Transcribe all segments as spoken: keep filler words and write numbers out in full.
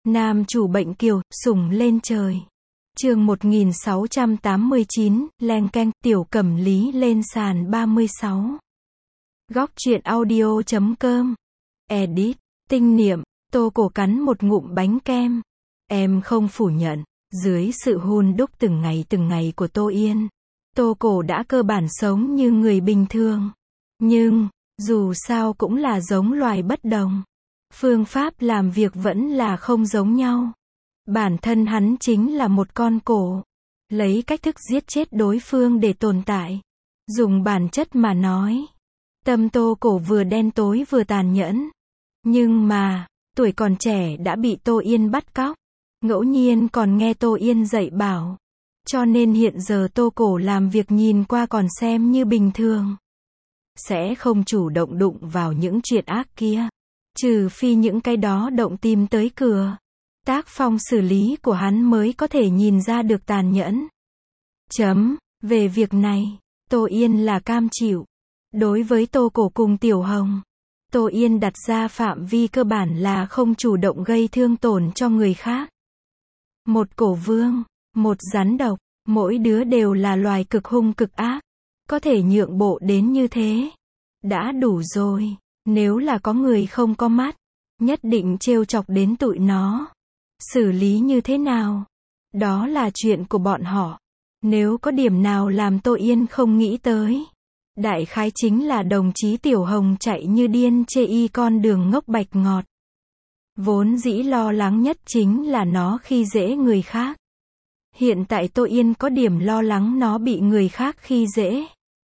Nam chủ bệnh kiều, sủng lên trời. Chương một nghìn sáu trăm tám mươi chín, leng keng, tiểu cẩm lý lên sàn ba mươi sáu. Góc truyện audio chấm com. Edit, tinh niệm, Tô Cổ cắn một ngụm bánh kem. Em không phủ nhận, dưới sự hun đúc từng ngày từng ngày của Tô Yên, Tô Cổ đã cơ bản sống như người bình thường. Nhưng, dù sao cũng là giống loài bất đồng. Phương pháp làm việc vẫn là không giống nhau. Bản thân hắn chính là một con cổ. Lấy cách thức giết chết đối phương để tồn tại. Dùng bản chất mà nói, tâm Tô Cổ vừa đen tối vừa tàn nhẫn. Nhưng mà, tuổi còn trẻ đã bị Tô Yên bắt cóc. Ngẫu nhiên còn nghe Tô Yên dạy bảo. Cho nên hiện giờ Tô Cổ làm việc nhìn qua còn xem như bình thường. Sẽ không chủ động đụng vào những chuyện ác kia. Trừ phi những cái đó động tìm tới cửa. Tác phong xử lý của hắn mới có thể nhìn ra được tàn nhẫn. Chấm, về việc này, Tô Yên là cam chịu. Đối với Tô Cổ cùng Tiểu Hồng, Tô Yên đặt ra phạm vi cơ bản là không chủ động gây thương tổn cho người khác. Một cổ vương, một rắn độc, mỗi đứa đều là loài cực hung cực ác. Có thể nhượng bộ đến như thế. Đã đủ rồi. Nếu là có người không có mắt, nhất định trêu chọc đến tụi nó. Xử lý như thế nào? Đó là chuyện của bọn họ. Nếu có điểm nào làm Tô Yên không nghĩ tới, đại khái chính là đồng chí Tiểu Hồng chạy như điên chê y con đường ngốc bạch ngọt. Vốn dĩ lo lắng nhất chính là nó khi dễ người khác. Hiện tại Tô Yên có điểm lo lắng nó bị người khác khi dễ.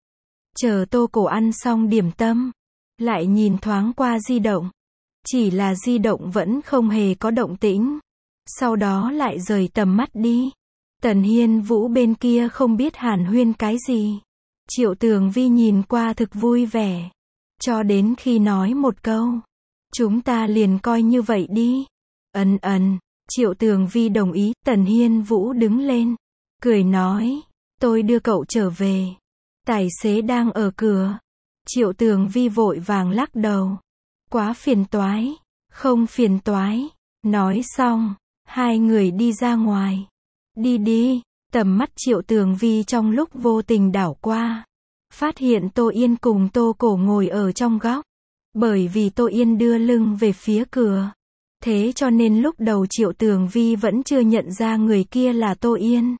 Chờ Tô Cổ ăn xong điểm tâm, lại nhìn thoáng qua di động. Chỉ là di động vẫn không hề có động tĩnh. Sau đó lại rời tầm mắt đi. Tần Hiên Vũ bên kia không biết hàn huyên cái gì. Triệu Tường Vi nhìn qua thực vui vẻ. Cho đến khi nói một câu. Chúng ta liền coi như vậy đi. Ấn ấn. Triệu Tường Vi đồng ý. Tần Hiên Vũ đứng lên. Cười nói. Tôi đưa cậu trở về. Tài xế đang ở cửa. Triệu Tường Vi vội vàng lắc đầu. Quá phiền toái. Không phiền toái. Nói xong, hai người đi ra ngoài. Đi đi. Tầm mắt Triệu Tường Vi trong lúc vô tình đảo qua. Phát hiện Tô Yên cùng Tô Cổ ngồi ở trong góc. Bởi vì Tô Yên đưa lưng về phía cửa. Thế cho nên lúc đầu Triệu Tường Vi vẫn chưa nhận ra người kia là Tô Yên.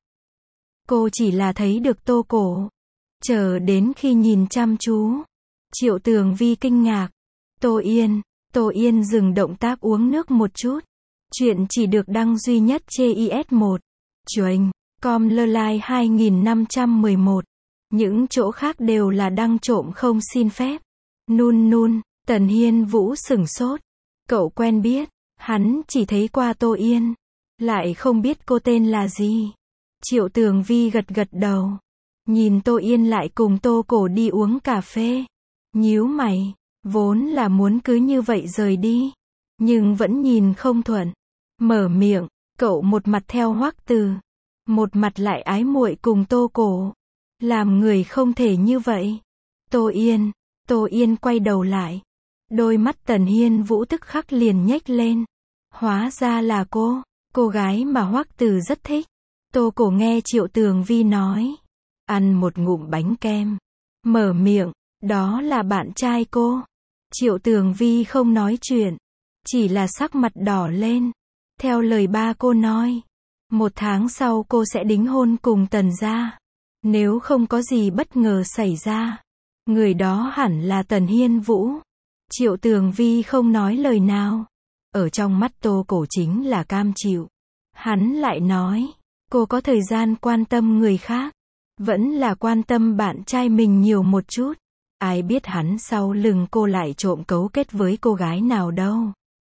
Cô chỉ là thấy được Tô Cổ. Chờ đến khi nhìn chăm chú, Triệu Tường Vi kinh ngạc. Tô Yên, Tô Yên dừng động tác uống nước một chút. Chuyện chỉ được đăng duy nhất trên i ét một. Chuềnh, com lơ lai hai nghìn năm trăm mười một. Những chỗ khác đều là đăng trộm không xin phép. Nun nun, Tần Hiên Vũ sửng sốt. Cậu quen biết, hắn chỉ thấy qua Tô Yên. Lại không biết cô tên là gì. Triệu Tường Vi gật gật đầu. Nhìn Tô Yên lại cùng Tô Cổ đi uống cà phê. Nhíu mày, vốn là muốn cứ như vậy rời đi. Nhưng vẫn nhìn không thuận. Mở miệng, cậu một mặt theo Hoắc Từ. Một mặt lại ái muội cùng Tô Cổ. Làm người không thể như vậy. Tô Yên, Tô Yên quay đầu lại. Đôi mắt Tần Hiên Vũ tức khắc liền nhếch lên. Hóa ra là cô, cô gái mà Hoắc Từ rất thích. Tô Cổ nghe Triệu Tường Vi nói. Ăn một ngụm bánh kem. Mở miệng, đó là bạn trai cô. Triệu Tường Vi không nói chuyện. Chỉ là sắc mặt đỏ lên. Theo lời ba cô nói. Một tháng sau cô sẽ đính hôn cùng Tần gia. Nếu không có gì bất ngờ xảy ra. Người đó hẳn là Tần Hiên Vũ. Triệu Tường Vi không nói lời nào. Ở trong mắt Tô Cổ chính là cam chịu. Hắn lại nói. Cô có thời gian quan tâm người khác. Vẫn là quan tâm bạn trai mình nhiều một chút. Ai biết hắn sau lưng cô lại trộm cấu kết với cô gái nào đâu.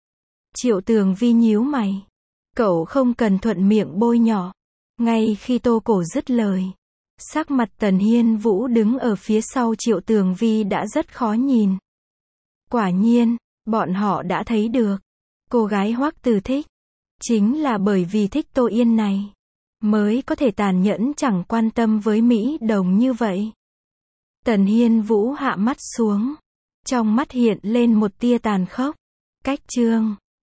Triệu Tường Vi nhíu mày. Cậu không cần thuận miệng bôi nhọ. Ngay khi Tô Cổ dứt lời, sắc mặt Tần Hiên Vũ đứng ở phía sau Triệu Tường Vi đã rất khó nhìn. Quả nhiên, bọn họ đã thấy được. Cô gái Hoắc Từ thích. Chính là bởi vì thích Tô Yên này. Mới có thể tàn nhẫn chẳng quan tâm với Mỹ Đồng như vậy. Tần Hiên Vũ hạ mắt xuống. Trong mắt hiện lên một tia tàn khốc. Cách chương